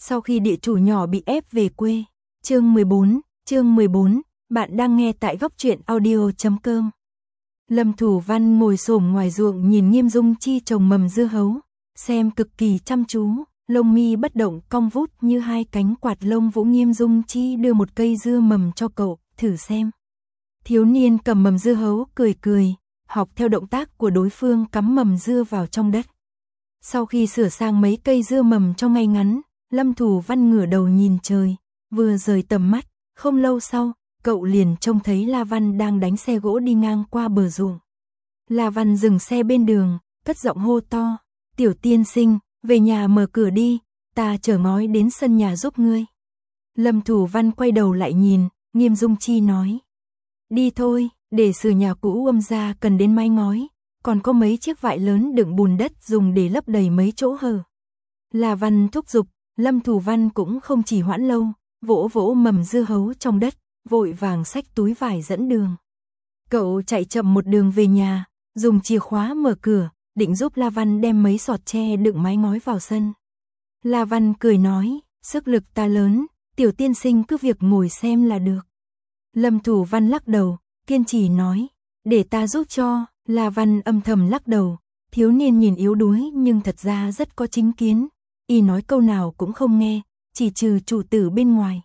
Sau khi địa chủ nhỏ bị ép về quê. Chương 14, bạn đang nghe tại góc truyện audio.com. Lâm Thủ Văn ngồi xổm ngoài ruộng nhìn Nghiêm Dung Chi trồng mầm dưa hấu, xem cực kỳ chăm chú, lông mi bất động cong vút như hai cánh quạt lông vũ. Nghiêm Dung Chi đưa một cây dưa mầm cho cậu, thử xem. Thiếu niên cầm mầm dưa hấu cười cười, học theo động tác của đối phương cắm mầm dưa vào trong đất. Sau khi sửa sang mấy cây dưa mầm cho ngay ngắn, Lâm Thủ Văn ngửa đầu nhìn trời, vừa rời tầm mắt, không lâu sau, cậu liền trông thấy La Văn đang đánh xe gỗ đi ngang qua bờ ruộng. La Văn dừng xe bên đường, cất giọng hô to, "Tiểu tiên sinh, về nhà mở cửa đi, ta chở ngói đến sân nhà giúp ngươi." Lâm Thủ Văn quay đầu lại nhìn, Nghiêm Dung Chi nói, "Đi thôi, để sửa nhà cũ ra cần đến mái ngói, còn có mấy chiếc vại lớn đựng bùn đất dùng để lấp đầy mấy chỗ hở." La Văn thúc giục, Lâm Thủ Văn cũng không chỉ hoãn lâu, vỗ vỗ mầm dưa hấu trong đất, vội vàng xách túi vải dẫn đường. Cậu chạy chậm một đường về nhà, dùng chìa khóa mở cửa, định giúp La Văn đem mấy sọt tre đựng mái ngói vào sân. La Văn cười nói, "Sức lực ta lớn, tiểu tiên sinh cứ việc ngồi xem là được." Lâm Thủ Văn lắc đầu, kiên trì nói, "Để ta giúp cho." La Văn âm thầm lắc đầu, thiếu niên nhìn yếu đuối nhưng thật ra rất có chính kiến. Y nói câu nào cũng không nghe, chỉ trừ chủ tử bên ngoài.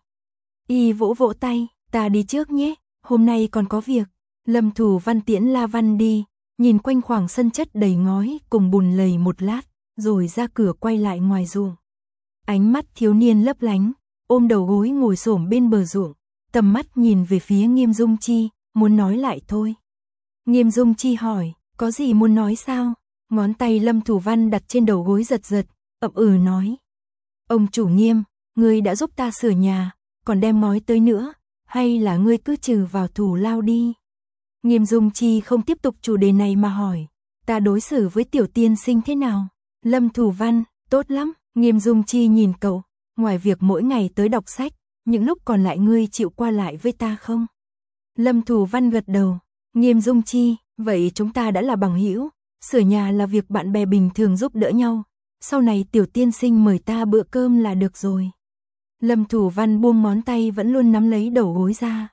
Y vỗ vỗ tay, "Ta đi trước nhé, hôm nay còn có việc." Lâm Thủ Văn tiễn La Văn đi, nhìn quanh khoảng sân chất đầy ngói cùng bùn lầy một lát, rồi ra cửa quay lại ngoài ruộng. Ánh mắt thiếu niên lấp lánh, ôm đầu gối ngồi xổm bên bờ ruộng, tầm mắt nhìn về phía Nghiêm Dung Chi, muốn nói lại thôi. Nghiêm Dung Chi hỏi, "Có gì muốn nói sao?" Ngón tay Lâm Thủ Văn đặt trên đầu gối giật giật, ậm nói, "Ông chủ Nghiêm, ngươi đã giúp ta sửa nhà, còn đem ngói tới nữa, hay là ngươi cứ trừ vào thù lao đi?" Nghiêm Dung Chi không tiếp tục chủ đề này mà hỏi, "Ta đối xử với tiểu tiên sinh thế nào?" Lâm Thủ Văn, "Tốt lắm." Nghiêm Dung Chi nhìn cậu, "Ngoài việc mỗi ngày tới đọc sách, những lúc còn lại ngươi chịu qua lại với ta không?" Lâm Thủ Văn gật đầu. Nghiêm Dung Chi, "Vậy chúng ta đã là bằng hữu, sửa nhà là việc bạn bè bình thường giúp đỡ nhau, sau này tiểu tiên sinh mời ta bữa cơm là được rồi." Lâm Thủ Văn buông ngón tay vẫn luôn nắm lấy đầu gối ra.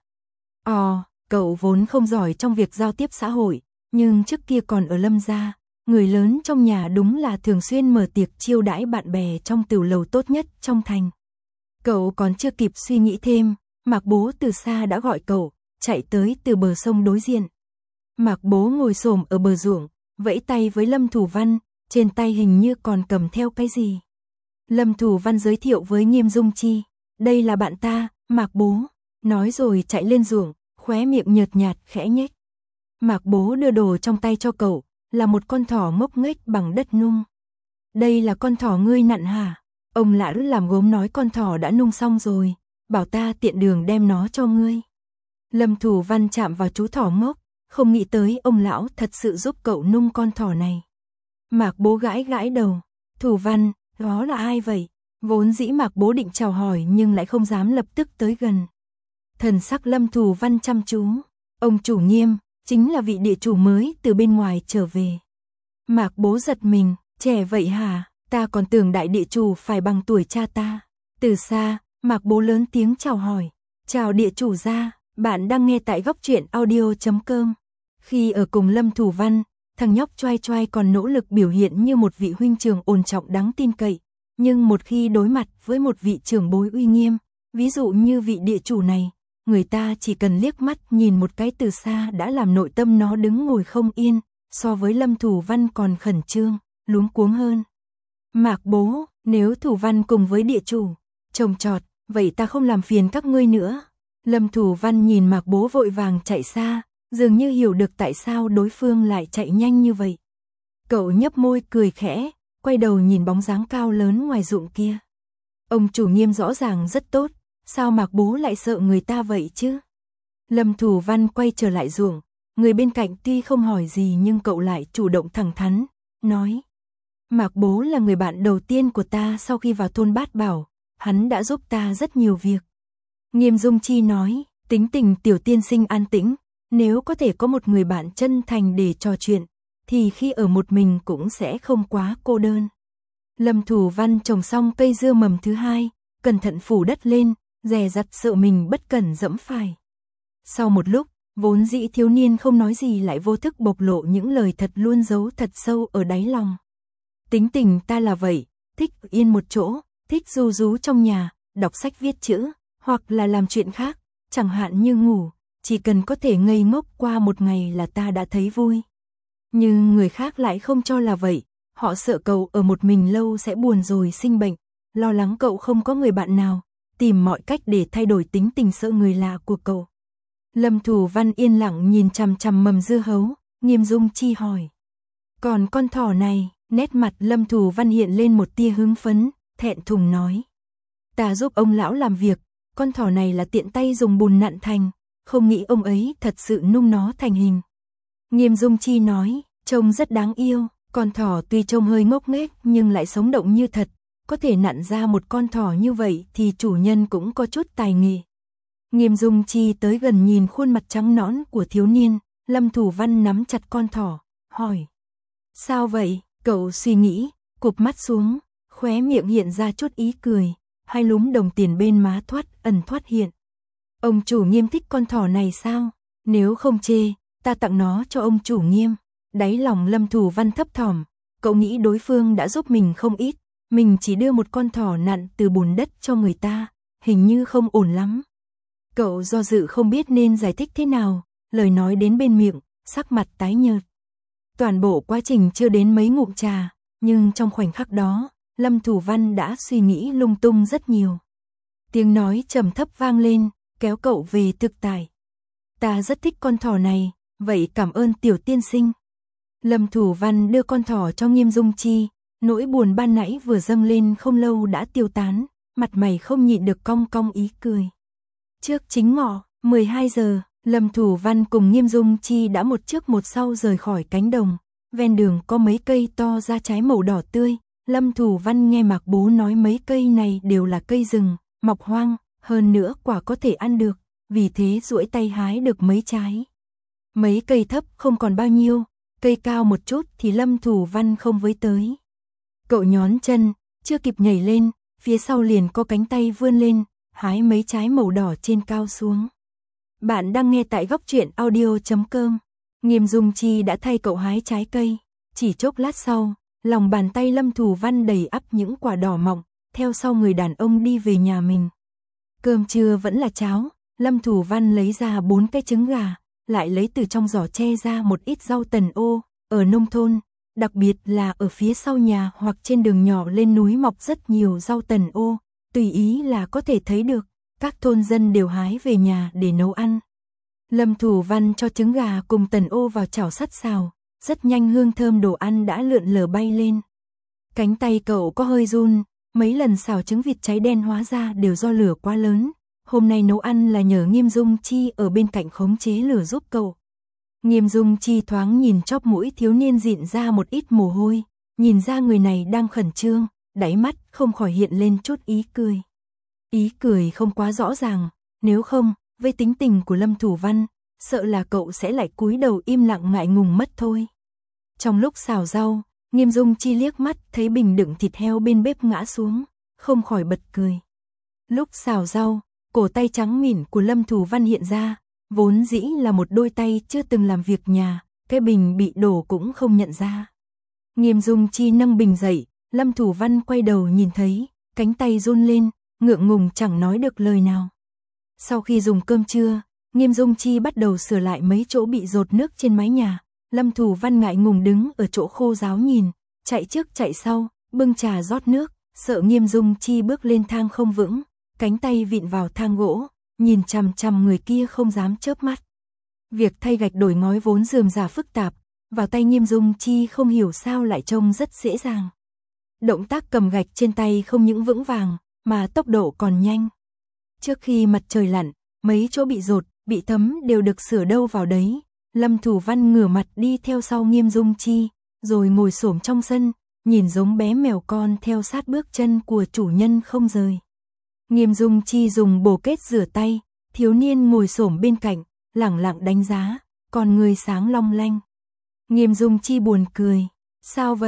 Cậu vốn không giỏi trong việc giao tiếp xã hội, nhưng trước kia còn ở Lâm gia, người lớn trong nhà đúng là thường xuyên mở tiệc chiêu đãi bạn bè trong tiểu lầu tốt nhất trong thành. Cậu còn chưa kịp suy nghĩ thêm, Mạc Bố từ xa đã gọi cậu, chạy tới từ bờ sông đối diện. Mạc Bố ngồi xổm ở bờ ruộng, vẫy tay với Lâm Thủ Văn, trên tay hình như còn cầm theo cái gì. Lâm Thủ Văn giới thiệu với Nghiêm Dung Chi, "Đây là bạn ta, Mạc Bố." Nói rồi chạy lên ruộng, khóe miệng nhợt nhạt khẽ nhếch. Mạc Bố đưa đồ trong tay cho cậu, là một con thỏ ngốc nghếch bằng đất nung. "Đây là con thỏ ngươi nặn hả?" Ông lão làm gốm nói con thỏ đã nung xong rồi, bảo ta tiện đường đem nó cho ngươi. Lâm Thủ Văn chạm vào chú thỏ ngốc, không nghĩ tới ông lão thật sự giúp cậu nung con thỏ này. Mạc Bố gãi gãi đầu, "Thủ Văn, đó là ai vậy?" Vốn dĩ Mạc Bố định chào hỏi nhưng lại không dám lập tức tới gần. Thần sắc Lâm Thủ Văn chăm chú, "Ông chủ Nghiêm, chính là vị địa chủ mới từ bên ngoài trở về." Mạc Bố giật mình, "Trẻ vậy hả? Ta còn tưởng đại địa chủ phải bằng tuổi cha ta." Từ xa, Mạc Bố lớn tiếng chào hỏi, "Chào địa chủ gia, bạn đang nghe tại góc truyện audio.com." Khi ở cùng Lâm Thủ Văn, thằng nhóc choai choai còn nỗ lực biểu hiện như một vị huynh trưởng ổn trọng đáng tin cậy, nhưng một khi đối mặt với một vị trưởng bối uy nghiêm, ví dụ như vị địa chủ này, người ta chỉ cần liếc mắt nhìn một cái từ xa đã làm nội tâm nó đứng ngồi không yên, so với Lâm Thủ Văn còn khẩn trương, luống cuống hơn. "Mạc Bố, nếu Thủ Văn cùng với địa chủ trồng trọt, vậy ta không làm phiền các ngươi nữa." Lâm Thủ Văn nhìn Mạc Bố vội vàng chạy xa, dường như hiểu được tại sao đối phương lại chạy nhanh như vậy. Cậu nhấp môi cười khẽ, quay đầu nhìn bóng dáng cao lớn ngoài ruộng kia. Ông chủ Nghiêm rõ ràng rất tốt, sao Mạc Bố lại sợ người ta vậy chứ? Lâm Thủ Văn quay trở lại ruộng, người bên cạnh tuy không hỏi gì nhưng cậu lại chủ động thẳng thắn, nói, "Mạc Bố là người bạn đầu tiên của ta sau khi vào thôn Bát Bảo, hắn đã giúp ta rất nhiều việc." Nghiêm Dung Chi nói, "Tính tình tiểu tiên sinh an tĩnh, nếu có thể có một người bạn chân thành để trò chuyện, thì khi ở một mình cũng sẽ không quá cô đơn." Lâm Thủ Văn trồng xong cây dưa mầm thứ hai, cẩn thận phủ đất lên, dè dặt sợ mình bất cẩn dẫm phải. Sau một lúc, vốn dĩ thiếu niên không nói gì lại vô thức bộc lộ những lời thật luôn giấu thật sâu ở đáy lòng. Tính tình ta là vậy, thích yên một chỗ, thích ru rú trong nhà, đọc sách viết chữ, hoặc là làm chuyện khác, chẳng hạn như ngủ, chỉ cần có thể ngây ngốc qua một ngày là ta đã thấy vui. Nhưng người khác lại không cho là vậy, họ sợ cậu ở một mình lâu sẽ buồn rồi sinh bệnh, lo lắng cậu không có người bạn nào, tìm mọi cách để thay đổi tính tình sợ người lạ của cậu. Lâm Thủ Văn yên lặng nhìn chằm chằm mầm dưa hấu, Nghiêm Dung Chi hỏi. Còn con thỏ này, nét mặt Lâm Thủ Văn hiện lên một tia hứng phấn, thẹn thùng nói. Ta giúp ông lão làm việc, con thỏ này là tiện tay dùng bùn nặn thành, không nghĩ ông ấy thật sự nung nó thành hình. Nghiêm Dung Chi nói, trông rất đáng yêu, con thỏ tuy trông hơi ngốc nghếch nhưng lại sống động như thật, có thể nặn ra một con thỏ như vậy thì chủ nhân cũng có chút tài nghệ. Nghiêm Dung Chi tới gần nhìn khuôn mặt trắng nõn của thiếu niên, Lâm Thủ Văn nắm chặt con thỏ, hỏi. Sao vậy? Cậu suy nghĩ, cụp mắt xuống, khóe miệng hiện ra chút ý cười, hai lúm đồng tiền bên má thoát ẩn thoát hiện. Ông chủ Nghiêm thích con thỏ này sao? Nếu không chê, ta tặng nó cho ông chủ Nghiêm. Đáy lòng Lâm Thủ Văn thấp thỏm, cậu nghĩ đối phương đã giúp mình không ít, mình chỉ đưa một con thỏ nặn từ bùn đất cho người ta, hình như không ổn lắm. Cậu do dự không biết nên giải thích thế nào, lời nói đến bên miệng, sắc mặt tái nhợt. Toàn bộ quá trình chưa đến mấy ngụm trà, nhưng trong khoảnh khắc đó, Lâm Thủ Văn đã suy nghĩ lung tung rất nhiều. Tiếng nói trầm thấp vang lên, kéo cậu về thực tại. Ta rất thích con thỏ này, vậy cảm ơn tiểu tiên sinh. Lâm Thủ Văn đưa con thỏ cho Nghiêm Dung Chi, nỗi buồn ban nãy vừa dâng lên không lâu đã tiêu tán, mặt mày không nhịn được cong cong ý cười. Trước chính ngọ, 12 giờ, Lâm Thủ Văn cùng Nghiêm Dung Chi đã một trước một sau rời khỏi cánh đồng. Ven đường có mấy cây to ra trái màu đỏ tươi. Lâm Thủ Văn nghe Mạc Bố nói mấy cây này đều là cây rừng, mọc hoang, hơn nữa quả có thể ăn được, vì thế duỗi tay hái được mấy trái. Mấy cây thấp không còn bao nhiêu, cây cao một chút thì Lâm Thủ Văn không với tới. Cậu nhón chân, chưa kịp nhảy lên, phía sau liền có cánh tay vươn lên, hái mấy trái màu đỏ trên cao xuống. Bạn đang nghe tại goctruyện.audio.com. Nghiêm Dung Chi đã thay cậu hái trái cây. Chỉ chốc lát sau, lòng bàn tay Lâm Thủ Văn đầy ắp những quả đỏ mọng, theo sau người đàn ông đi về nhà mình. Cơm trưa vẫn là cháo, Lâm Thủ Văn lấy ra 4 cái trứng gà, lại lấy từ trong giỏ tre ra một ít rau tần ô. Ở nông thôn, đặc biệt là ở phía sau nhà hoặc trên đường nhỏ lên núi mọc rất nhiều rau tần ô, tùy ý là có thể thấy được. Các thôn dân đều hái về nhà để nấu ăn. Lâm Thủ Văn cho trứng gà cùng tần ô vào chảo sắt xào, rất nhanh hương thơm đồ ăn đã lượn lờ bay lên. Cánh tay cậu có hơi run, mấy lần xào trứng vịt cháy đen hóa ra đều do lửa quá lớn. Hôm nay nấu ăn là nhờ Nghiêm Dung Chi ở bên cạnh khống chế lửa giúp cậu. Nghiêm Dung Chi thoáng nhìn chóp mũi thiếu niên dịn ra một ít mồ hôi, nhìn ra người này đang khẩn trương, đáy mắt không khỏi hiện lên chút ý cười. Ý cười không quá rõ ràng, nếu không, với tính tình của Lâm Thủ Văn, sợ là cậu sẽ lại cúi đầu im lặng ngại ngùng mất thôi. Trong lúc xào rau, Nghiêm Dung Chi liếc mắt thấy bình đựng thịt heo bên bếp ngã xuống, không khỏi bật cười. Lúc xào rau, cổ tay trắng mịn của Lâm Thủ Văn hiện ra, vốn dĩ là một đôi tay chưa từng làm việc nhà, cái bình bị đổ cũng không nhận ra. Nghiêm Dung Chi nâng bình dậy, Lâm Thủ Văn quay đầu nhìn thấy, cánh tay run lên, ngượng ngùng chẳng nói được lời nào. Sau khi dùng cơm trưa, Nghiêm Dung Chi bắt đầu sửa lại mấy chỗ bị dột nước trên mái nhà. Lâm Thủ Văn ngại ngùng đứng ở chỗ khô ráo nhìn, chạy trước chạy sau, bưng trà rót nước, sợ Nghiêm Dung Chi bước lên thang không vững, cánh tay vịn vào thang gỗ, nhìn chằm chằm người kia không dám chớp mắt. Việc thay gạch đổi ngói vốn rườm rà phức tạp, vào tay Nghiêm Dung Chi không hiểu sao lại trông rất dễ dàng. Động tác cầm gạch trên tay không những vững vàng, mà tốc độ còn nhanh. Trước khi mặt trời lặn, mấy chỗ bị dột, bị thấm đều được sửa đâu vào đấy. Lâm Thủ Văn ngửa mặt đi theo sau Nghiêm Dung Chi, rồi ngồi xổm trong sân, nhìn giống bé mèo con theo sát bước chân của chủ nhân không rời. Nghiêm Dung Chi dùng bồ kết rửa tay, thiếu niên ngồi xổm bên cạnh, lẳng lặng đánh giá, con người sáng long lanh. Nghiêm Dung Chi buồn cười, sao vậy?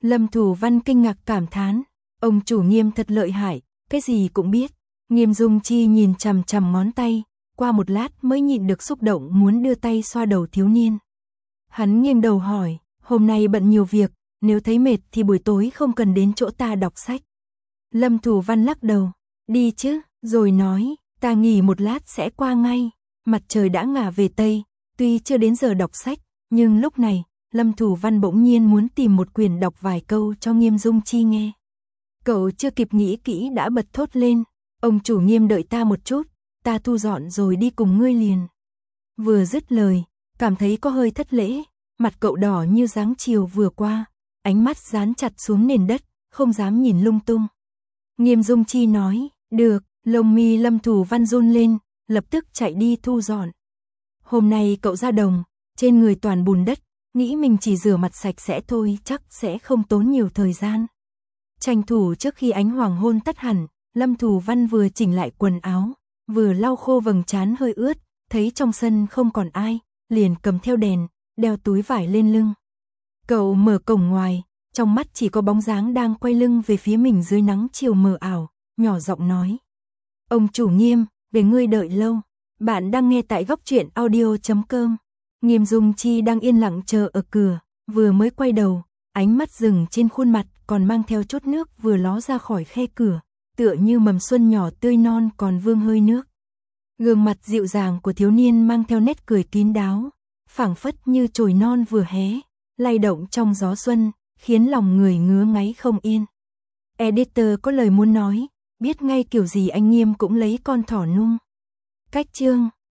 Lâm Thủ Văn kinh ngạc cảm thán, ông chủ Nghiêm thật lợi hại, cái gì cũng biết. Nghiêm Dung Chi nhìn chằm chằm ngón tay, qua một lát mới nhịn được xúc động muốn đưa tay xoa đầu thiếu niên. Hắn nghiêng đầu hỏi, hôm nay bận nhiều việc, nếu thấy mệt thì buổi tối không cần đến chỗ ta đọc sách. Lâm Thủ Văn lắc đầu, đi chứ, rồi nói, ta nghỉ một lát sẽ qua ngay. Mặt trời đã ngả về Tây, tuy chưa đến giờ đọc sách, nhưng lúc này, Lâm Thủ Văn bỗng nhiên muốn tìm một quyển đọc vài câu cho Nghiêm Dung Chi nghe. Cậu chưa kịp nghĩ kỹ đã bật thốt lên, ông chủ Nghiêm đợi ta một chút, ta thu dọn rồi đi cùng ngươi liền. Vừa dứt lời, cảm thấy có hơi thất lễ, mặt cậu đỏ như dáng chiều vừa qua, ánh mắt dán chặt xuống nền đất, không dám nhìn lung tung. Nghiêm Dung Chi nói, được, lông mi Lâm Thủ Văn run lên, lập tức chạy đi thu dọn. Hôm nay cậu ra đồng, trên người toàn bùn đất, nghĩ mình chỉ rửa mặt sạch sẽ thôi chắc sẽ không tốn nhiều thời gian. Tranh thủ trước khi ánh hoàng hôn tắt hẳn, Lâm Thủ Văn vừa chỉnh lại quần áo, vừa lau khô vầng trán hơi ướt, thấy trong sân không còn ai, liền cầm theo đèn, đeo túi vải lên lưng. Cậu mở cổng ngoài, trong mắt chỉ có bóng dáng đang quay lưng về phía mình dưới nắng chiều mờ ảo, nhỏ giọng nói. Ông chủ Nghiêm, để ngươi đợi lâu. Bạn đang nghe tại góc truyện audio.com. Nghiêm Dung Chi đang yên lặng chờ ở cửa, vừa mới quay đầu, ánh mắt dừng trên khuôn mặt còn mang theo chút nước vừa ló ra khỏi khe cửa, tựa như mầm xuân nhỏ tươi non còn vương hơi nước. Gương mặt dịu dàng của thiếu niên mang theo nét cười kín đáo, phảng phất như chồi non vừa hé, lay động trong gió xuân, khiến lòng người ngứa ngáy không yên. Editor có lời muốn nói, biết ngay kiểu gì anh Nghiêm cũng lấy con thỏ nung. Cách chương